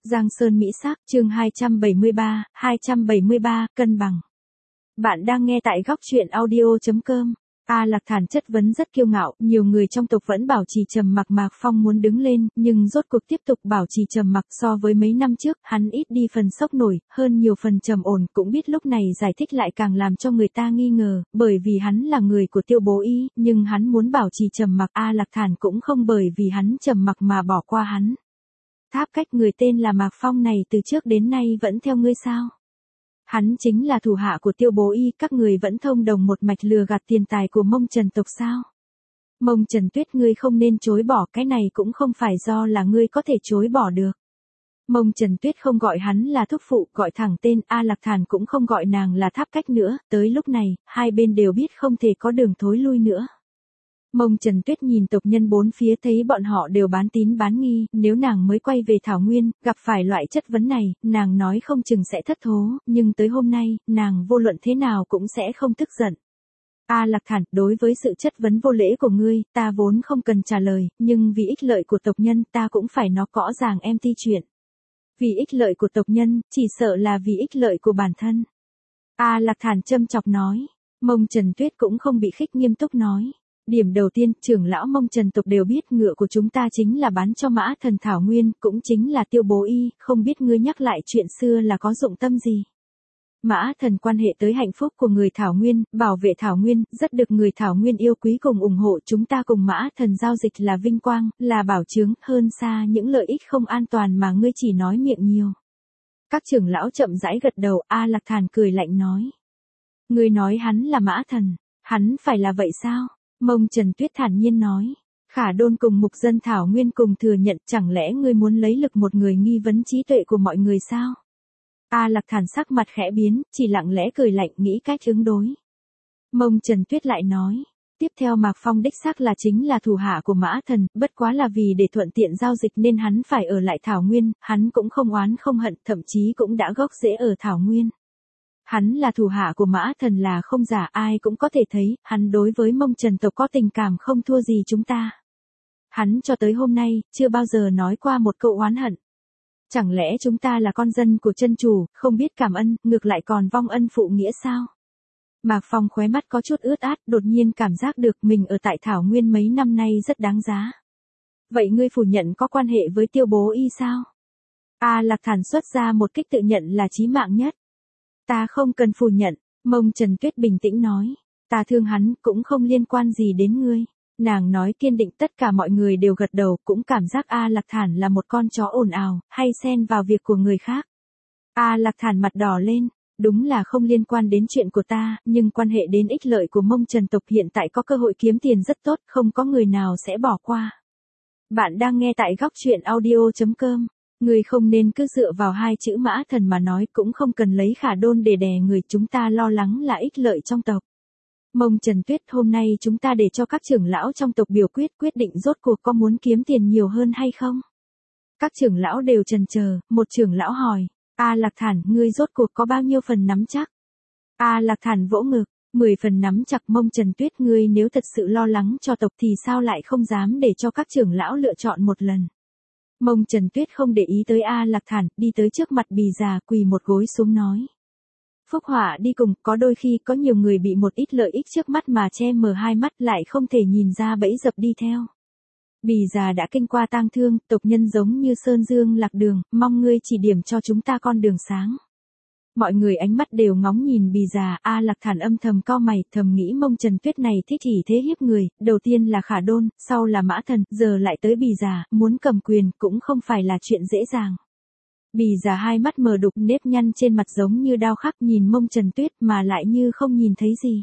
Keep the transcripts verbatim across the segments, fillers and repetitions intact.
Giang Sơn Mỹ Sắc, chương hai trăm bảy mươi ba, hai trăm bảy mươi ba, cân bằng. Bạn đang nghe tại góc truyện audio chấm com. A Lạc Thản chất vấn rất kiêu ngạo, nhiều người trong tộc vẫn bảo trì trầm mặc. Mạc Phong muốn đứng lên, nhưng rốt cuộc tiếp tục bảo trì trầm mặc. So với mấy năm trước, hắn ít đi phần sốc nổi, hơn nhiều phần trầm ổn. Cũng biết lúc này giải thích lại càng làm cho người ta nghi ngờ, bởi vì hắn là người của Tiêu Bố Y, nhưng hắn muốn bảo trì trầm mặc. A Lạc Thản cũng không bởi vì hắn trầm mặc mà bỏ qua hắn. Tháp Cách, người tên là Mạc Phong này từ trước đến nay vẫn theo ngươi sao? Hắn chính là thủ hạ của Tiêu Bố Y, các người vẫn thông đồng một mạch lừa gạt tiền tài của Mông Trần tộc sao? Mông Trần Tuyết, ngươi không nên chối bỏ, cái này cũng không phải do là ngươi có thể chối bỏ được. Mông Trần Tuyết không gọi hắn là thúc phụ, gọi thẳng tên. A Lạc Thản cũng không gọi nàng là Tháp Cách nữa, tới lúc này, hai bên đều biết không thể có đường thối lui nữa. Mông Trần Tuyết nhìn tộc nhân bốn phía thấy bọn họ đều bán tín bán nghi, nếu nàng mới quay về Thảo Nguyên, gặp phải loại chất vấn này, nàng nói không chừng sẽ thất thố, nhưng tới hôm nay, nàng vô luận thế nào cũng sẽ không tức giận. A Lạc Thản, đối với sự chất vấn vô lễ của ngươi, ta vốn không cần trả lời, nhưng vì ích lợi của tộc nhân ta cũng phải nó rõ ràng em ti chuyện. Vì ích lợi của tộc nhân, chỉ sợ là vì ích lợi của bản thân. A Lạc Thản châm chọc nói. Mông Trần Tuyết cũng không bị khích, nghiêm túc nói. Điểm đầu tiên, trưởng lão Mông Trần tộc đều biết ngựa của chúng ta chính là bán cho Mã Thần Thảo Nguyên, cũng chính là Tiêu Bố Y, không biết ngươi nhắc lại chuyện xưa là có dụng tâm gì. Mã Thần quan hệ tới hạnh phúc của người Thảo Nguyên, bảo vệ Thảo Nguyên, rất được người Thảo Nguyên yêu quý cùng ủng hộ. Chúng ta cùng Mã Thần giao dịch là vinh quang, là bảo chướng, hơn xa những lợi ích không an toàn mà ngươi chỉ nói miệng nhiều. Các trưởng lão chậm rãi gật đầu. A Lạc Thản cười lạnh nói. Ngươi nói hắn là Mã Thần, hắn phải là vậy sao? Mông Trần Tuyết thản nhiên nói. Khả Đôn cùng Mục Dân Thảo Nguyên cùng thừa nhận, chẳng lẽ ngươi muốn lấy lực một người nghi vấn trí tuệ của mọi người sao? A Lạc Thản sắc mặt khẽ biến, chỉ lặng lẽ cười lạnh, nghĩ cách ứng đối. Mông Trần Tuyết lại nói. Tiếp theo, Mạc Phong đích xác là chính là thủ hạ của Mã Thần, bất quá là vì để thuận tiện giao dịch nên hắn phải ở lại Thảo Nguyên, hắn cũng không oán không hận, thậm chí cũng đã gốc rễ ở Thảo Nguyên. Hắn là thủ hạ của Mã Thần là không giả, ai cũng có thể thấy, hắn đối với Mông Trần tộc có tình cảm không thua gì chúng ta. Hắn cho tới hôm nay, chưa bao giờ nói qua một câu oán hận. Chẳng lẽ chúng ta là con dân của chân chủ, không biết cảm ân, ngược lại còn vong ân phụ nghĩa sao? Mạc Phong khóe mắt có chút ướt át, đột nhiên cảm giác được mình ở tại Thảo Nguyên mấy năm nay rất đáng giá. Vậy ngươi phủ nhận có quan hệ với Tiêu Bố Y sao? A Lạc Thản xuất ra một kích tự nhận là chí mạng nhất. Ta không cần phủ nhận, Mông Trần Tuyết bình tĩnh nói. Ta thương hắn, cũng không liên quan gì đến ngươi. Nàng nói kiên định, tất cả mọi người đều gật đầu, cũng cảm giác A Lạc Thản là một con chó ồn ào, hay xen vào việc của người khác. A Lạc Thản mặt đỏ lên, đúng là không liên quan đến chuyện của ta, nhưng quan hệ đến ích lợi của Mông Trần tộc, hiện tại có cơ hội kiếm tiền rất tốt, không có người nào sẽ bỏ qua. Bạn đang nghe tại góc truyện audio chấm com. Người không nên cứ dựa vào hai chữ Mã Thần mà nói, cũng không cần lấy Khả Đôn để đè người, chúng ta lo lắng là ích lợi trong tộc. Mông Trần Tuyết, hôm nay chúng ta để cho các trưởng lão trong tộc biểu quyết, quyết định rốt cuộc có muốn kiếm tiền nhiều hơn hay không? Các trưởng lão đều chần chờ, một trưởng lão hỏi, A Lạc Thản, ngươi rốt cuộc có bao nhiêu phần nắm chắc? A Lạc Thản vỗ ngực, mười phần nắm chặt. Mông Trần Tuyết, ngươi nếu thật sự lo lắng cho tộc thì sao lại không dám để cho các trưởng lão lựa chọn một lần? Mông Trần Tuyết không để ý tới A Lạc Thản, đi tới trước mặt Bì già, quỳ một gối xuống nói. Phúc họa đi cùng, có đôi khi có nhiều người bị một ít lợi ích trước mắt mà che mờ hai mắt, lại không thể nhìn ra bẫy dập đi theo. Bì già đã kinh qua tang thương, tộc nhân giống như sơn dương lạc đường, mong ngươi chỉ điểm cho chúng ta con đường sáng. Mọi người ánh mắt đều ngóng nhìn Bì già. A Lạc Thản âm thầm cau mày, thầm nghĩ Mông Trần Tuyết này thích hỉ thế hiếp người, đầu tiên là Khả Đôn, sau là Mã Thần, giờ lại tới Bì già, muốn cầm quyền cũng không phải là chuyện dễ dàng. Bì già hai mắt mờ đục, nếp nhăn trên mặt giống như đao khắc, nhìn Mông Trần Tuyết mà lại như không nhìn thấy gì.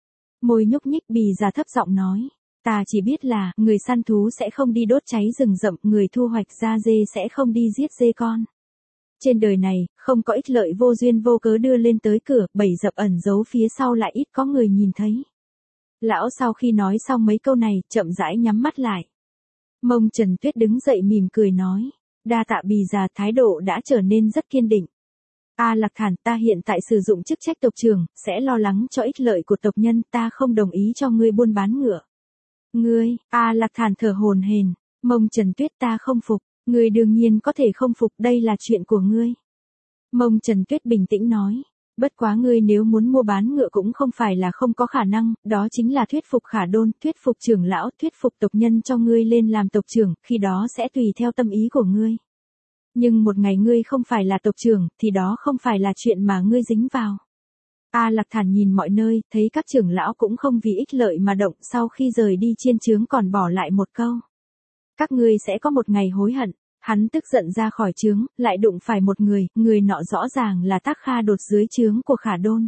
Môi nhúc nhích, Bì già thấp giọng nói. Ta chỉ biết là, người săn thú sẽ không đi đốt cháy rừng rậm, người thu hoạch da dê sẽ không đi giết dê con. Trên đời này, không có ích lợi vô duyên vô cớ đưa lên tới cửa, bẫy dập ẩn giấu phía sau lại ít có người nhìn thấy. Lão sau khi nói xong mấy câu này, chậm rãi nhắm mắt lại. Mông Trần Tuyết đứng dậy mỉm cười nói. Đa tạ Bì già, thái độ đã trở nên rất kiên định. A Lạc Thản, ta hiện tại sử dụng chức trách tộc trưởng, sẽ lo lắng cho ích lợi của tộc nhân, ta không đồng ý cho ngươi buôn bán ngựa. Ngươi, A Lạc Thản thở hổn hển. Mông Trần Tuyết, ta không phục. Ngươi đương nhiên có thể không phục, đây là chuyện của ngươi. Mông Trần Tuyết bình tĩnh nói. Bất quá ngươi nếu muốn mua bán ngựa cũng không phải là không có khả năng, đó chính là thuyết phục Khả Đôn, thuyết phục trưởng lão, thuyết phục tộc nhân cho ngươi lên làm tộc trưởng, khi đó sẽ tùy theo tâm ý của ngươi. Nhưng một ngày ngươi không phải là tộc trưởng, thì đó không phải là chuyện mà ngươi dính vào. A Lạc thản nhìn mọi nơi, thấy các trưởng lão cũng không vì ích lợi mà động, sau khi rời đi chiên trướng còn bỏ lại một câu. Các ngươi sẽ có một ngày hối hận. Hắn tức giận ra khỏi trướng, lại đụng phải một người, người nọ rõ ràng là Tác Kha Đột dưới trướng của Khả Đôn.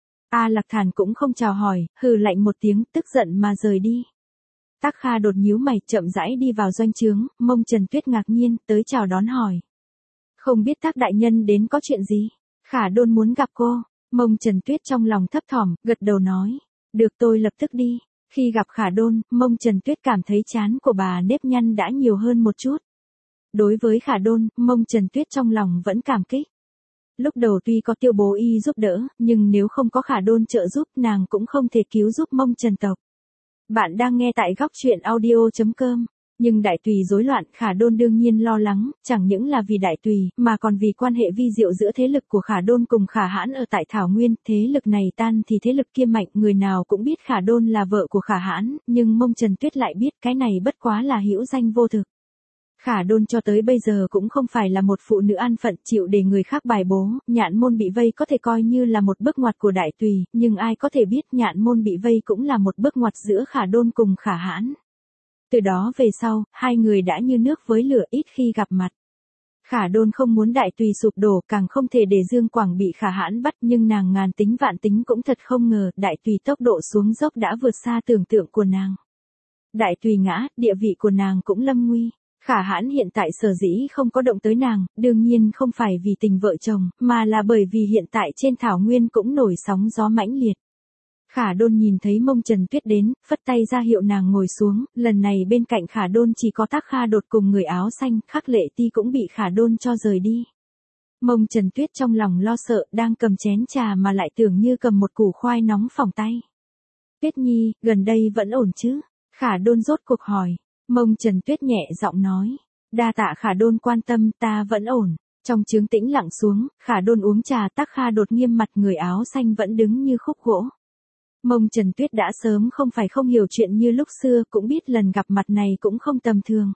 A Lạc Thản cũng không chào hỏi, hừ lạnh một tiếng, tức giận mà rời đi. Tác Kha Đột nhíu mày, chậm rãi đi vào doanh trướng, Mông Trần Tuyết ngạc nhiên, tới chào đón hỏi. Không biết Tác đại nhân đến có chuyện gì? Khả Đôn muốn gặp cô. Mông Trần Tuyết trong lòng thấp thỏm, gật đầu nói. Được, tôi lập tức đi. Khi gặp Khả Đôn, Mông Trần Tuyết cảm thấy trán của bà nếp nhăn đã nhiều hơn một chút. Đối với Khả Đôn, Mông Trần Tuyết trong lòng vẫn cảm kích. Lúc đầu tuy có Tiêu Bố Y giúp đỡ, nhưng nếu không có Khả Đôn trợ giúp nàng cũng không thể cứu giúp Mông Trần tộc. Bạn đang nghe tại góc truyện audio chấm com. Nhưng Đại Tùy rối loạn, Khả Đôn đương nhiên lo lắng, chẳng những là vì Đại Tùy, mà còn vì quan hệ vi diệu giữa thế lực của Khả Đôn cùng Khả Hãn ở tại Thảo Nguyên, thế lực này tan thì thế lực kia mạnh, người nào cũng biết Khả Đôn là vợ của Khả Hãn, nhưng Mông Trần Tuyết lại biết cái này bất quá là hữu danh vô thực. Khả Đôn cho tới bây giờ cũng không phải là một phụ nữ an phận chịu để người khác bài bố, Nhạn Môn bị vây có thể coi như là một bước ngoặt của Đại Tùy, nhưng ai có thể biết Nhạn Môn bị vây cũng là một bước ngoặt giữa Khả Đôn cùng Khả Hãn. Từ đó về sau, hai người đã như nước với lửa, ít khi gặp mặt. Khả Đôn không muốn Đại Tùy sụp đổ, càng không thể để Dương Quảng bị Khả Hãn bắt, nhưng nàng ngàn tính vạn tính cũng thật không ngờ, Đại Tùy tốc độ xuống dốc đã vượt xa tưởng tượng của nàng. Đại Tùy ngã, địa vị của nàng cũng lâm nguy. Khả Hãn hiện tại sở dĩ không có động tới nàng, đương nhiên không phải vì tình vợ chồng, mà là bởi vì hiện tại trên Thảo Nguyên cũng nổi sóng gió mãnh liệt. Khả Đôn nhìn thấy Mông Trần Tuyết đến, phất tay ra hiệu nàng ngồi xuống, lần này bên cạnh Khả Đôn chỉ có Tác Kha Đột cùng người áo xanh, Khắc Lệ Ti cũng bị Khả Đôn cho rời đi. Mông Trần Tuyết trong lòng lo sợ, đang cầm chén trà mà lại tưởng như cầm một củ khoai nóng phỏng tay. Tuyết Nhi, gần đây vẫn ổn chứ? Khả Đôn rốt cuộc hỏi. Mông Trần Tuyết nhẹ giọng nói. Đa tạ Khả Đôn quan tâm, ta vẫn ổn. Trong trướng tĩnh lặng xuống, Khả Đôn uống trà, Tác Kha Đột nghiêm mặt, người áo xanh vẫn đứng như khúc gỗ. Mông Trần Tuyết đã sớm không phải không hiểu chuyện như lúc xưa, cũng biết lần gặp mặt này cũng không tầm thường.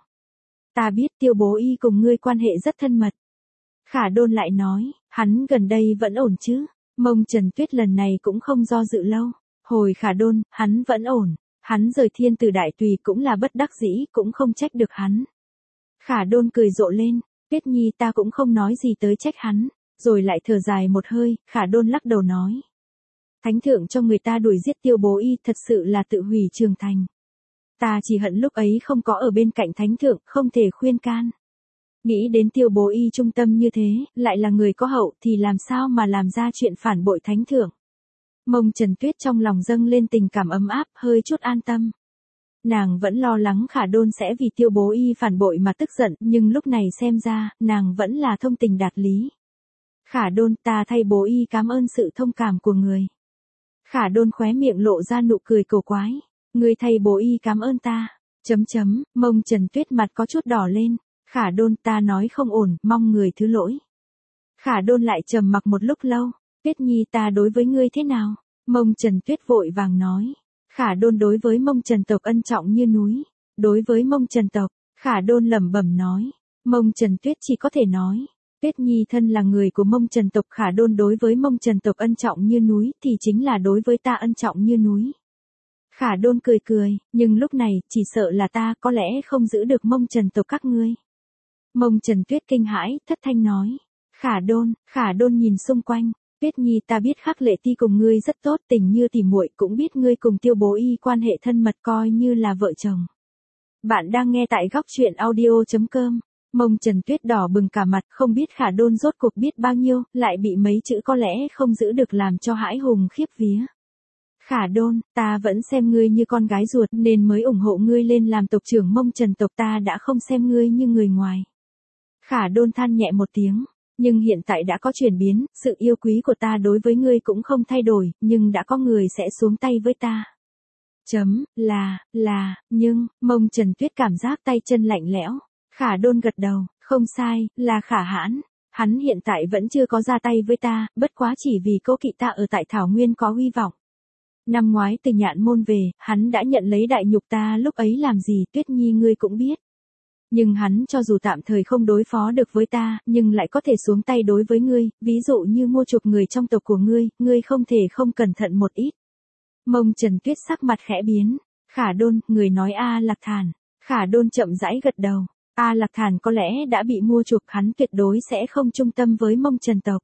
Ta biết Tiêu Bố Y cùng ngươi quan hệ rất thân mật. Khả Đôn lại nói, hắn gần đây vẫn ổn chứ? Mông Trần Tuyết lần này cũng không do dự lâu. Hồi Khả Đôn, hắn vẫn ổn. Hắn rời Thiên Tử Đại Tùy cũng là bất đắc dĩ, cũng không trách được hắn. Khả Đôn cười rộ lên, Tuyết Nhi ta cũng không nói gì tới trách hắn, rồi lại thở dài một hơi, Khả Đôn lắc đầu nói. Thánh thượng cho người ta đuổi giết Tiêu Bố Y thật sự là tự hủy Trường Thành. Ta chỉ hận lúc ấy không có ở bên cạnh thánh thượng, không thể khuyên can. Nghĩ đến Tiêu Bố Y trung tâm như thế, lại là người có hậu thì làm sao mà làm ra chuyện phản bội thánh thượng. Mông Trần Tuyết trong lòng dâng lên tình cảm ấm áp, hơi chút an tâm. Nàng vẫn lo lắng Khả Đôn sẽ vì Tiêu Bố Y phản bội mà tức giận, nhưng lúc này xem ra, nàng vẫn là thông tình đạt lý. Khả Đôn, ta thay Bố Y cảm ơn sự thông cảm của người. Khả Đôn khóe miệng lộ ra nụ cười cổ quái. Người thay Bố Y cảm ơn ta. Chấm chấm, Mông Trần Tuyết mặt có chút đỏ lên. Khả Đôn, ta nói không ổn, mong người thứ lỗi. Khả Đôn lại trầm mặc một lúc lâu. Tuyết Nhi, ta đối với ngươi thế nào? Mông Trần Tuyết vội vàng nói. Khả Đôn đối với Mông Trần tộc ân trọng như núi. Đối với Mông Trần tộc, Khả Đôn lẩm bẩm nói. Mông Trần Tuyết chỉ có thể nói. Tuyết Nhi thân là người của Mông Trần tộc, Khả Đôn đối với Mông Trần tộc ân trọng như núi, thì chính là đối với ta ân trọng như núi. Khả Đôn cười cười, nhưng lúc này, chỉ sợ là ta có lẽ không giữ được Mông Trần tộc các ngươi. Mông Trần Tuyết kinh hãi, thất thanh nói. Khả Đôn, Khả Đôn nhìn xung quanh. Tuyết Nhi, ta biết Khắc Lệ Ti cùng ngươi rất tốt, tình như tỉ muội, cũng biết ngươi cùng Tiêu Bố Y quan hệ thân mật, coi như là vợ chồng. Bạn đang nghe tại góc truyện audio chấm com. Mông Trần Tuyết đỏ bừng cả mặt, không biết Khả Đôn rốt cuộc biết bao nhiêu, lại bị mấy chữ có lẽ không giữ được làm cho hãi hùng khiếp vía. Khả Đôn, ta vẫn xem ngươi như con gái ruột nên mới ủng hộ ngươi lên làm tộc trưởng Mông Trần tộc, ta đã không xem ngươi như người ngoài. Khả Đôn than nhẹ một tiếng. Nhưng hiện tại đã có chuyển biến, sự yêu quý của ta đối với ngươi cũng không thay đổi, nhưng đã có người sẽ xuống tay với ta. Chấm, là, là, nhưng, Mông Trần Tuyết cảm giác tay chân lạnh lẽo. Khả Đôn gật đầu, không sai, là Khả Hãn. Hắn hiện tại vẫn chưa có ra tay với ta, bất quá chỉ vì cố kỵ ta ở tại Thảo Nguyên có hy vọng. Năm ngoái từ Nhạn Môn về, hắn đã nhận lấy đại nhục ta lúc ấy làm gì Tuyết Nhi ngươi cũng biết. Nhưng hắn cho dù tạm thời không đối phó được với ta, nhưng lại có thể xuống tay đối với ngươi, ví dụ như mua chuộc người trong tộc của ngươi, ngươi không thể không cẩn thận một ít. Mông Trần Tuyết sắc mặt khẽ biến. Khả Đôn, người nói A Lạc Thản. Khả Đôn chậm rãi gật đầu. A Lạc Thản có lẽ đã bị mua chuộc, hắn tuyệt đối sẽ không trung tâm với Mông Trần tộc.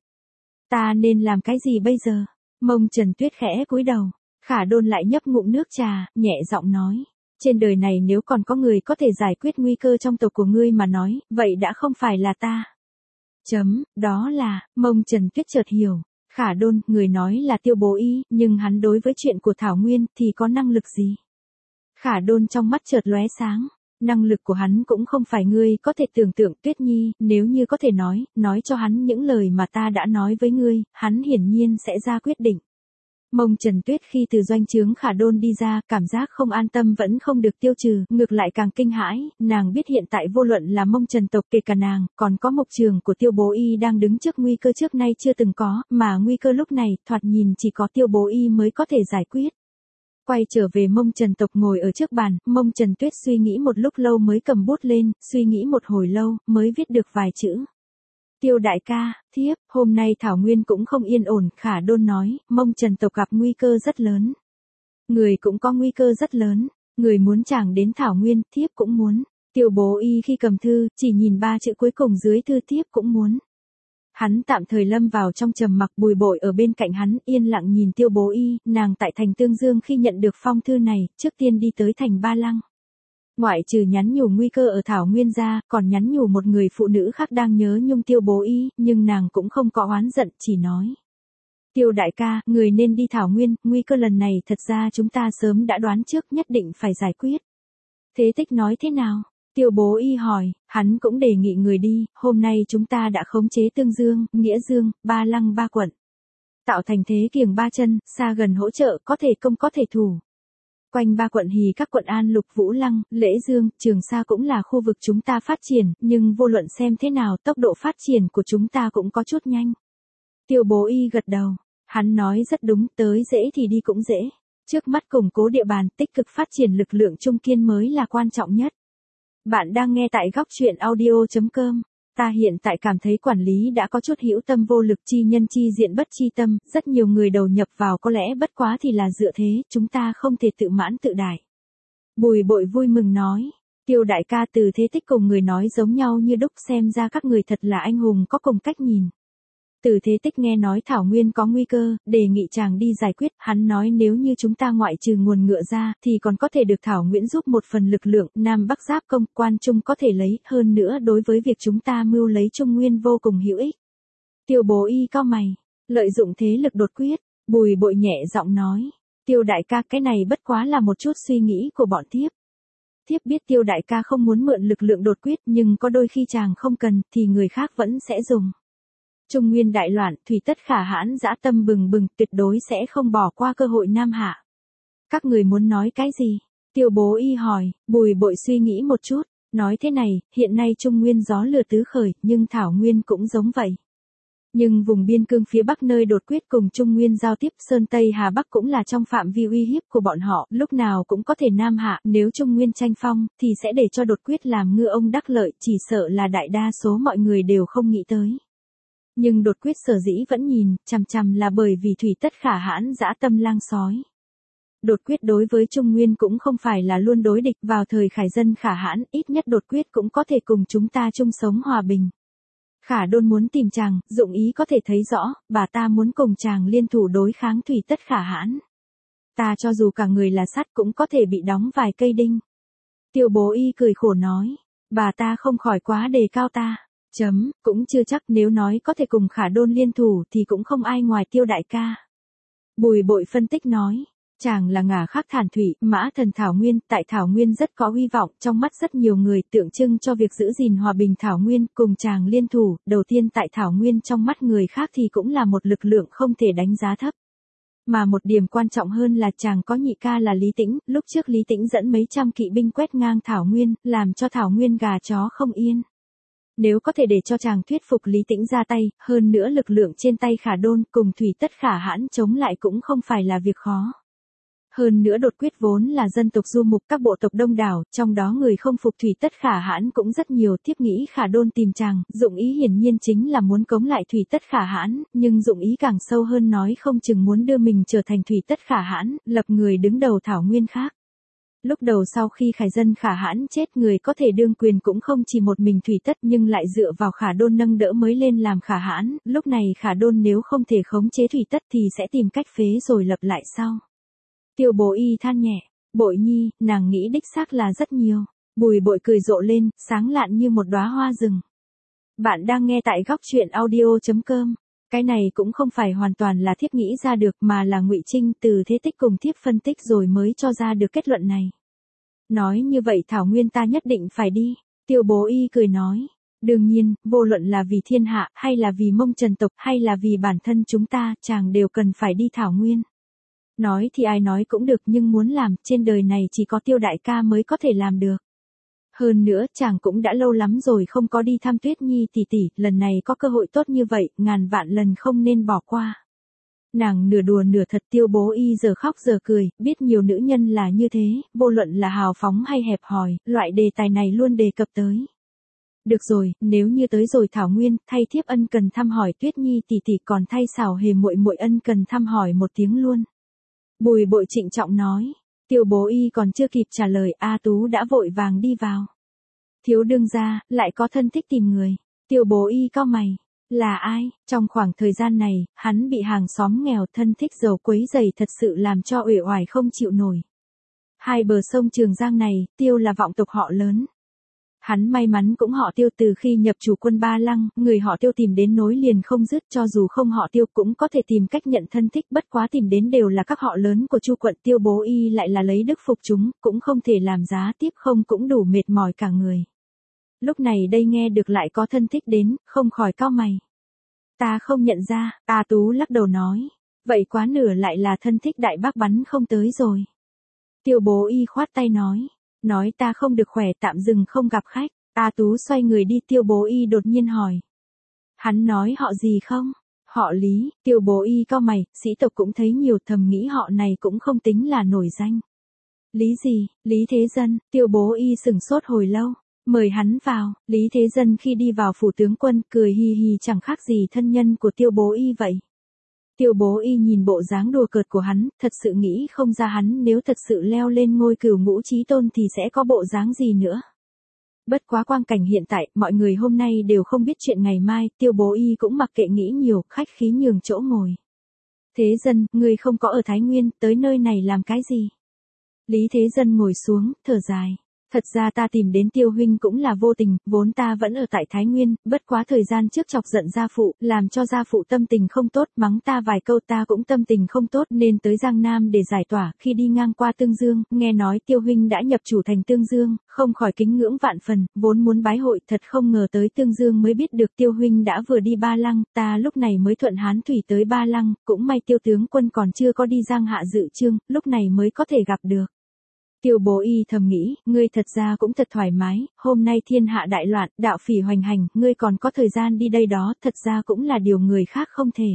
Ta nên làm cái gì bây giờ? Mông Trần Tuyết khẽ cúi đầu. Khả Đôn lại nhấp ngụm nước trà, nhẹ giọng nói. Trên đời này nếu còn có người có thể giải quyết nguy cơ trong tộc của ngươi mà nói, vậy đã không phải là ta. Chấm, đó là, Mông Trần Tuyết chợt hiểu. Khả Đôn, người nói là Tiêu Bố Y, nhưng hắn đối với chuyện của Thảo Nguyên thì có năng lực gì? Khả Đôn trong mắt chợt lóe sáng. Năng lực của hắn cũng không phải ngươi có thể tưởng tượng. Tuyết Nhi, nếu như có thể nói, nói cho hắn những lời mà ta đã nói với ngươi, hắn hiển nhiên sẽ ra quyết định. Mông Trần Tuyết khi từ doanh trướng Khả Đôn đi ra, cảm giác không an tâm vẫn không được tiêu trừ, ngược lại càng kinh hãi, nàng biết hiện tại vô luận là Mông Trần tộc kể cả nàng, còn có mộc trường của Tiêu Bố Y đang đứng trước nguy cơ trước nay chưa từng có, mà nguy cơ lúc này, thoạt nhìn chỉ có Tiêu Bố Y mới có thể giải quyết. Quay trở về Mông Trần tộc ngồi ở trước bàn, Mông Trần Tuyết suy nghĩ một lúc lâu mới cầm bút lên, suy nghĩ một hồi lâu, mới viết được vài chữ. Tiêu đại ca, thiếp, hôm nay Thảo Nguyên cũng không yên ổn, Khả Đôn nói, Mông Trần tộc gặp nguy cơ rất lớn. Người cũng có nguy cơ rất lớn, người muốn chàng đến Thảo Nguyên, thiếp cũng muốn. Tiêu Bố Y khi cầm thư, chỉ nhìn ba chữ cuối cùng dưới thư thiếp cũng muốn. Hắn tạm thời lâm vào trong trầm mặc. Bùi Bội ở bên cạnh hắn, yên lặng nhìn Tiêu Bố Y, nàng tại thành Tương Dương khi nhận được phong thư này, trước tiên đi tới thành Ba Lăng. Ngoại trừ nhắn nhủ nguy cơ ở Thảo Nguyên ra, còn nhắn nhủ một người phụ nữ khác đang nhớ nhung Tiêu Bố Y, nhưng nàng cũng không có oán giận, chỉ nói. Tiêu đại ca, người nên đi Thảo Nguyên, nguy cơ lần này thật ra chúng ta sớm đã đoán trước, nhất định phải giải quyết. Thế Tích nói thế nào? Tiêu Bố Y hỏi, hắn cũng đề nghị người đi, hôm nay chúng ta đã khống chế Tương Dương, Nghĩa Dương, Ba Lăng ba quận. Tạo thành thế kiềng ba chân, xa gần hỗ trợ, có thể công có thể thủ. Quanh ba quận hì các quận An Lục, Vũ Lăng, Lễ Dương, Trường Sa cũng là khu vực chúng ta phát triển, nhưng vô luận xem thế nào tốc độ phát triển của chúng ta cũng có chút nhanh. Tiêu Bố Y gật đầu, hắn nói rất đúng, tới dễ thì đi cũng dễ. Trước mắt củng cố địa bàn, tích cực phát triển lực lượng trung kiên mới là quan trọng nhất. Bạn đang nghe tại góc truyện audio chấm com. Ta hiện tại cảm thấy quản lý đã có chút hữu tâm vô lực, chi nhân chi diện bất chi tâm, rất nhiều người đầu nhập vào có lẽ bất quá thì là dựa thế, chúng ta không thể tự mãn tự đại. Bùi Bội vui mừng nói, Tiêu đại ca từ Thế Tích cùng người nói giống nhau như đúc, xem ra các người thật là anh hùng có cùng cách nhìn. Từ Thế Tích nghe nói Thảo Nguyên có nguy cơ, đề nghị chàng đi giải quyết, hắn nói nếu như chúng ta ngoại trừ nguồn ngựa ra, thì còn có thể được Thảo Nguyễn giúp một phần lực lượng, Nam Bắc giáp công, quan trung có thể lấy, hơn nữa đối với việc chúng ta mưu lấy Trung Nguyên vô cùng hữu ích. Tiêu Bố Y cau mày, lợi dụng thế lực đột quyết, Bùi Bội nhẹ giọng nói, Tiêu đại ca cái này bất quá là một chút suy nghĩ của bọn thiếp. Thiếp biết Tiêu đại ca không muốn mượn lực lượng đột quyết, nhưng có đôi khi chàng không cần, thì người khác vẫn sẽ dùng. Trung Nguyên đại loạn, Thủy Tất Khả Hãn dã tâm bừng bừng, tuyệt đối sẽ không bỏ qua cơ hội Nam Hạ. Các người muốn nói cái gì? Tiêu Bố Y hỏi. Bùi Bội suy nghĩ một chút, nói thế này, hiện nay Trung Nguyên gió lửa tứ khởi, nhưng Thảo Nguyên cũng giống vậy. Nhưng vùng biên cương phía Bắc nơi đột quyết cùng Trung Nguyên giao tiếp, Sơn Tây Hà Bắc cũng là trong phạm vi uy hiếp của bọn họ, lúc nào cũng có thể Nam Hạ, nếu Trung Nguyên tranh phong, thì sẽ để cho đột quyết làm ngư ông đắc lợi, chỉ sợ là đại đa số mọi người đều không nghĩ tới. Nhưng đột quyết sở dĩ vẫn nhìn, chằm chằm là bởi vì Thủy Tất Khả Hãn dã tâm lang sói. Đột quyết đối với Trung Nguyên cũng không phải là luôn đối địch, vào thời Khải Dân Khả Hãn, ít nhất đột quyết cũng có thể cùng chúng ta chung sống hòa bình. Khả Đôn muốn tìm chàng, dụng ý có thể thấy rõ, bà ta muốn cùng chàng liên thủ đối kháng Thủy Tất Khả Hãn. Ta cho dù cả người là sắt cũng có thể bị đóng vài cây đinh. Tiêu Bố Y cười khổ nói, bà ta không khỏi quá đề cao ta. Chấm, cũng chưa chắc, nếu nói có thể cùng Khả Đôn liên thủ thì cũng không ai ngoài Tiêu đại ca. Bùi Bội phân tích nói, chàng là ngả khắc thản thủy, mã thần Thảo Nguyên, tại Thảo Nguyên rất có hy vọng, trong mắt rất nhiều người tượng trưng cho việc giữ gìn hòa bình Thảo Nguyên, cùng chàng liên thủ, đầu tiên tại Thảo Nguyên trong mắt người khác thì cũng là một lực lượng không thể đánh giá thấp. Mà một điểm quan trọng hơn là chàng có nhị ca là Lý Tĩnh, lúc trước Lý Tĩnh dẫn mấy trăm kỵ binh quét ngang Thảo Nguyên, làm cho Thảo Nguyên gà chó không yên. Nếu có thể để cho chàng thuyết phục Lý Tĩnh ra tay, hơn nữa lực lượng trên tay Khả Đôn cùng Thủy Tất Khả Hãn chống lại cũng không phải là việc khó. Hơn nữa đột quyết vốn là dân tộc du mục các bộ tộc đông đảo, trong đó người không phục Thủy Tất Khả Hãn cũng rất nhiều. Thiếp nghĩ Khả Đôn tìm chàng, dụng ý hiển nhiên chính là muốn cống lại Thủy Tất Khả Hãn, nhưng dụng ý càng sâu hơn nói không chừng muốn đưa mình trở thành Thủy Tất Khả Hãn, lập người đứng đầu Thảo Nguyên khác. Lúc đầu sau khi Khải Dân Khả Hãn chết, người có thể đương quyền cũng không chỉ một mình Thủy Tất, nhưng lại dựa vào Khả Đôn nâng đỡ mới lên làm Khả Hãn, lúc này Khả Đôn nếu không thể khống chế Thủy Tất thì sẽ tìm cách phế rồi lập lại sau. Tiêu Bố Y than nhẹ, Bội Nhi, nàng nghĩ đích xác là rất nhiều. Bùi Bội cười rộ lên, sáng lạn như một đóa hoa rừng. Bạn đang nghe tại góc truyện audio chấm com. Cái này cũng không phải hoàn toàn là thiếp nghĩ ra được mà là Ngụy Trinh từ thế tích cùng thiếp phân tích rồi mới cho ra được kết luận này. Nói như vậy Thảo Nguyên ta nhất định phải đi. Tiêu Bố Y cười nói. Đương nhiên, vô luận là vì thiên hạ, hay là vì Mông Trần tộc, hay là vì bản thân chúng ta, chàng đều cần phải đi Thảo Nguyên. Nói thì ai nói cũng được, nhưng muốn làm, trên đời này chỉ có Tiêu đại ca mới có thể làm được. Hơn nữa, chàng cũng đã lâu lắm rồi không có đi thăm Tuyết Nhi tỷ tỷ, lần này có cơ hội tốt như vậy, ngàn vạn lần không nên bỏ qua. Nàng nửa đùa nửa thật. Tiêu Bố Y giờ khóc giờ cười, biết nhiều nữ nhân là như thế, vô luận là hào phóng hay hẹp hòi, loại đề tài này luôn đề cập tới. Được rồi, nếu như tới rồi Thảo Nguyên, thay thiếp ân cần thăm hỏi Tuyết Nhi tỷ tỷ, còn thay Xảo Hề muội muội ân cần thăm hỏi một tiếng luôn. Bùi Bội trịnh trọng nói. Tiêu Bố Y còn chưa kịp trả lời, A Tú đã vội vàng đi vào. Thiếu đương gia, lại có thân thích tìm người. Tiêu Bố Y cau mày. Là ai? Trong khoảng thời gian này, hắn bị hàng xóm nghèo thân thích giàu quấy rầy thật sự làm cho uể oải không chịu nổi. Hai bờ sông Trường Giang này, Tiêu là vọng tộc họ lớn. Hắn may mắn cũng họ Tiêu, từ khi nhập chủ quân Ba Lăng, người họ Tiêu tìm đến nối liền không dứt, cho dù không họ Tiêu cũng có thể tìm cách nhận thân thích, bất quá tìm đến đều là các họ lớn của Chu quận. Tiêu Bố Y lại là lấy đức phục chúng, cũng không thể làm giá tiếp, không cũng đủ mệt mỏi cả người. Lúc này đây nghe được lại có thân thích đến, không khỏi cau mày. Ta không nhận ra. A Tú lắc đầu nói. Vậy quá nửa lại là thân thích Đại Bác bắn không tới rồi. Tiêu Bố Y khoát tay nói. Nói ta không được khỏe, tạm dừng không gặp khách. A Tú xoay người đi. Tiêu Bố Y đột nhiên hỏi. Hắn nói họ gì không? Họ Lý. Tiêu Bố Y cau mày, sĩ tộc cũng thấy nhiều, thầm nghĩ họ này cũng không tính là nổi danh. Lý gì? Lý Thế Dân. Tiêu Bố Y sửng sốt hồi lâu. Mời hắn vào. Lý Thế Dân khi đi vào phủ tướng quân, cười hi hi chẳng khác gì thân nhân của Tiêu Bố Y vậy. Tiêu Bố Y nhìn bộ dáng đùa cợt của hắn, thật sự nghĩ không ra hắn nếu thật sự leo lên ngôi cửu ngũ chí tôn thì sẽ có bộ dáng gì nữa. Bất quá quang cảnh hiện tại, mọi người hôm nay đều không biết chuyện ngày mai, Tiêu Bố Y cũng mặc kệ nghĩ nhiều, khách khí nhường chỗ ngồi. Thế Dân, ngươi không có ở Thái Nguyên, tới nơi này làm cái gì? Lý Thế Dân ngồi xuống, thở dài. Thật ra ta tìm đến Tiêu huynh cũng là vô tình, vốn ta vẫn ở tại Thái Nguyên, bất quá thời gian trước chọc giận gia phụ, làm cho gia phụ tâm tình không tốt, mắng ta vài câu ta cũng tâm tình không tốt nên tới Giang Nam để giải tỏa. Khi đi ngang qua Tương Dương, nghe nói Tiêu huynh đã nhập chủ thành Tương Dương, không khỏi kính ngưỡng vạn phần, vốn muốn bái hội, thật không ngờ tới Tương Dương mới biết được Tiêu huynh đã vừa đi Ba Lăng, ta lúc này mới thuận hán thủy tới Ba Lăng, cũng may Tiêu tướng quân còn chưa có đi Giang Hạ dự chương, lúc này mới có thể gặp được. Tiêu Bố Y thầm nghĩ, ngươi thật ra cũng thật thoải mái, hôm nay thiên hạ đại loạn, đạo phỉ hoành hành, ngươi còn có thời gian đi đây đó, thật ra cũng là điều người khác không thể.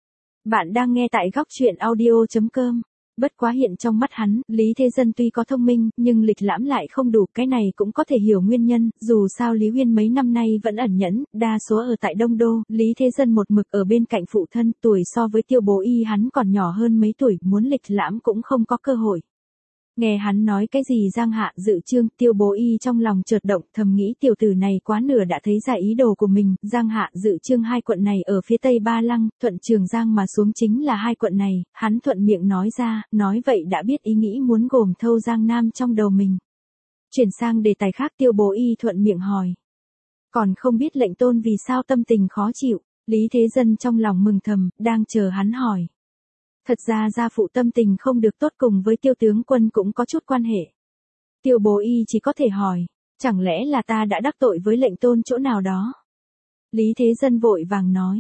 Bạn đang nghe tại góc truyện audio chấm com. Bất quá hiện trong mắt hắn, Lý Thế Dân tuy có thông minh, nhưng lịch lãm lại không đủ, cái này cũng có thể hiểu nguyên nhân, dù sao Lý Huyên mấy năm nay vẫn ẩn nhẫn, đa số ở tại Đông Đô, Lý Thế Dân một mực ở bên cạnh phụ thân, tuổi so với Tiêu Bố Y hắn còn nhỏ hơn mấy tuổi, muốn lịch lãm cũng không có cơ hội. Nghe hắn nói cái gì Giang Hạ dự chương, Tiêu Bố Y trong lòng chợt động, thầm nghĩ tiểu tử này quá nửa đã thấy ra ý đồ của mình. Giang Hạ dự chương hai quận này ở phía tây Ba Lăng, thuận Trường Giang mà xuống chính là hai quận này, hắn thuận miệng nói ra, nói vậy đã biết ý nghĩ muốn gồm thâu Giang Nam trong đầu mình. Chuyển sang đề tài khác, Tiêu Bố Y thuận miệng hỏi. Còn không biết lệnh tôn vì sao tâm tình khó chịu. Lý Thế Dân trong lòng mừng thầm, đang chờ hắn hỏi. Thật ra gia phụ tâm tình không được tốt, cùng với Tiêu tướng quân cũng có chút quan hệ. Tiêu Bố Y chỉ có thể hỏi, chẳng lẽ là ta đã đắc tội với lệnh tôn chỗ nào đó? Lý Thế Dân vội vàng nói,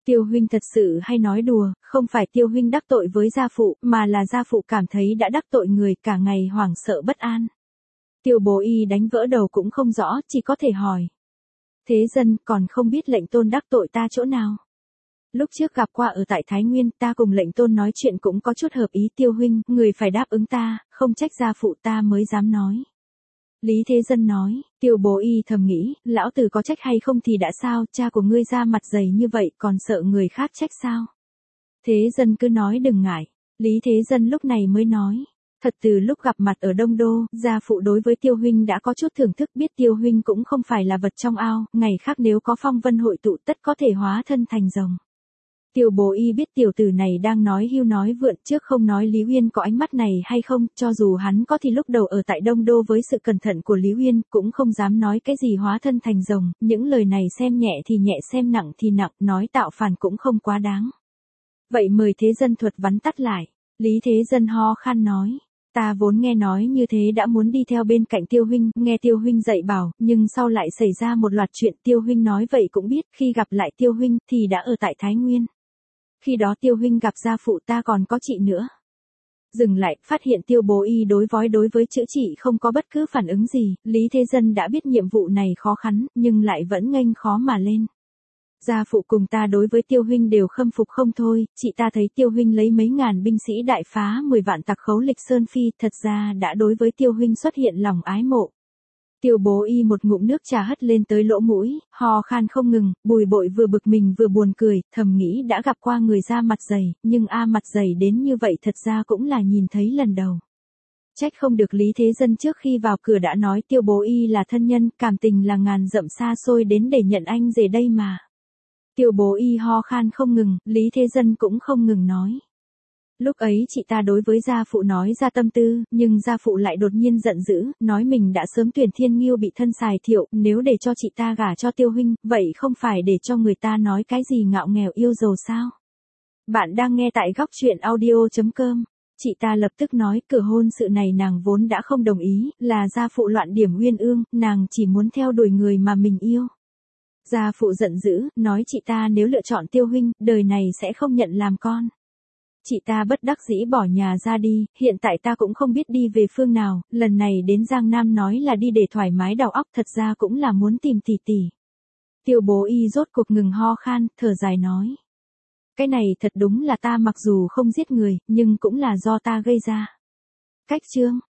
Tiêu huynh thật sự hay nói đùa, không phải Tiêu huynh đắc tội với gia phụ, mà là gia phụ cảm thấy đã đắc tội người, cả ngày hoảng sợ bất an. Tiêu bố y đánh vỡ đầu cũng không rõ, chỉ có thể hỏi. Thế dân còn không biết lệnh tôn đắc tội ta chỗ nào. Lúc trước gặp qua ở tại Thái Nguyên, ta cùng lệnh tôn nói chuyện cũng có chút hợp ý. Tiêu huynh, người phải đáp ứng ta, không trách gia phụ ta mới dám nói. Lý Thế Dân nói. Tiêu bố y thầm nghĩ, lão tử có trách hay không thì đã sao, cha của ngươi ra mặt dày như vậy còn sợ người khác trách sao. Thế Dân cứ nói đừng ngại. Lý Thế Dân lúc này mới nói. Thật từ lúc gặp mặt ở Đông Đô, gia phụ đối với Tiêu huynh đã có chút thưởng thức, biết Tiêu huynh cũng không phải là vật trong ao, ngày khác nếu có phong vân hội tụ tất có thể hóa thân thành rồng. Tiêu bố y biết tiểu tử này đang nói hưu nói vượn, trước không nói Lý Uyên có ánh mắt này hay không, cho dù hắn có thì lúc đầu ở tại Đông Đô với sự cẩn thận của Lý Uyên cũng không dám nói cái gì hóa thân thành rồng, những lời này xem nhẹ thì nhẹ xem nặng thì nặng, nói tạo phản cũng không quá đáng. Vậy mời Thế Dân thuật vắn tắt lại. Lý Thế Dân ho khan nói. Ta vốn nghe nói như thế đã muốn đi theo bên cạnh Tiêu huynh, nghe Tiêu huynh dạy bảo, nhưng sau lại xảy ra một loạt chuyện. Tiêu huynh nói vậy cũng biết, khi gặp lại Tiêu huynh thì đã ở tại Thái Nguyên. Khi đó Tiêu huynh gặp gia phụ ta còn có chị nữa. Dừng lại, phát hiện Tiêu bố y đối vói đối với chữ chị không có bất cứ phản ứng gì, Lý Thế Dân đã biết nhiệm vụ này khó khăn, nhưng lại vẫn nghênh khó mà lên. Gia phụ cùng ta đối với Tiêu huynh đều khâm phục không thôi, chị ta thấy Tiêu huynh lấy mấy ngàn binh sĩ đại phá mười vạn tặc khấu lịch Sơn Phi, thật ra đã đối với Tiêu huynh xuất hiện lòng ái mộ. Tiêu bố y một ngụm nước trà hất lên tới lỗ mũi, ho khan không ngừng, Bùi Bội vừa bực mình vừa buồn cười, thầm nghĩ đã gặp qua người da mặt dày, nhưng a mặt dày đến như vậy thật ra cũng là nhìn thấy lần đầu. Trách không được Lý Thế Dân trước khi vào cửa đã nói Tiêu bố y là thân nhân, cảm tình là ngàn dặm xa xôi đến để nhận anh rể đây mà. Tiêu bố y ho khan không ngừng, Lý Thế Dân cũng không ngừng nói. Lúc ấy chị ta đối với gia phụ nói ra tâm tư, nhưng gia phụ lại đột nhiên giận dữ, nói mình đã sớm tuyển Thiên Nghiêu bị thân xài thiệu, nếu để cho chị ta gả cho Tiêu huynh, vậy không phải để cho người ta nói cái gì ngạo nghèo yêu giàu sao? Bạn đang nghe tại góc truyện audio chấm com. Chị ta lập tức nói cửa hôn sự này nàng vốn đã không đồng ý, là gia phụ loạn điểm uyên ương, nàng chỉ muốn theo đuổi người mà mình yêu. Gia phụ giận dữ, nói chị ta nếu lựa chọn Tiêu huynh, đời này sẽ không nhận làm con. Chị ta bất đắc dĩ bỏ nhà ra đi, hiện tại ta cũng không biết đi về phương nào, lần này đến Giang Nam nói là đi để thoải mái đầu óc, thật ra cũng là muốn tìm tỷ tỷ. Tiêu bố y rốt cuộc ngừng ho khan, thở dài nói. Cái này thật đúng là ta mặc dù không giết người, nhưng cũng là do ta gây ra. Cách chương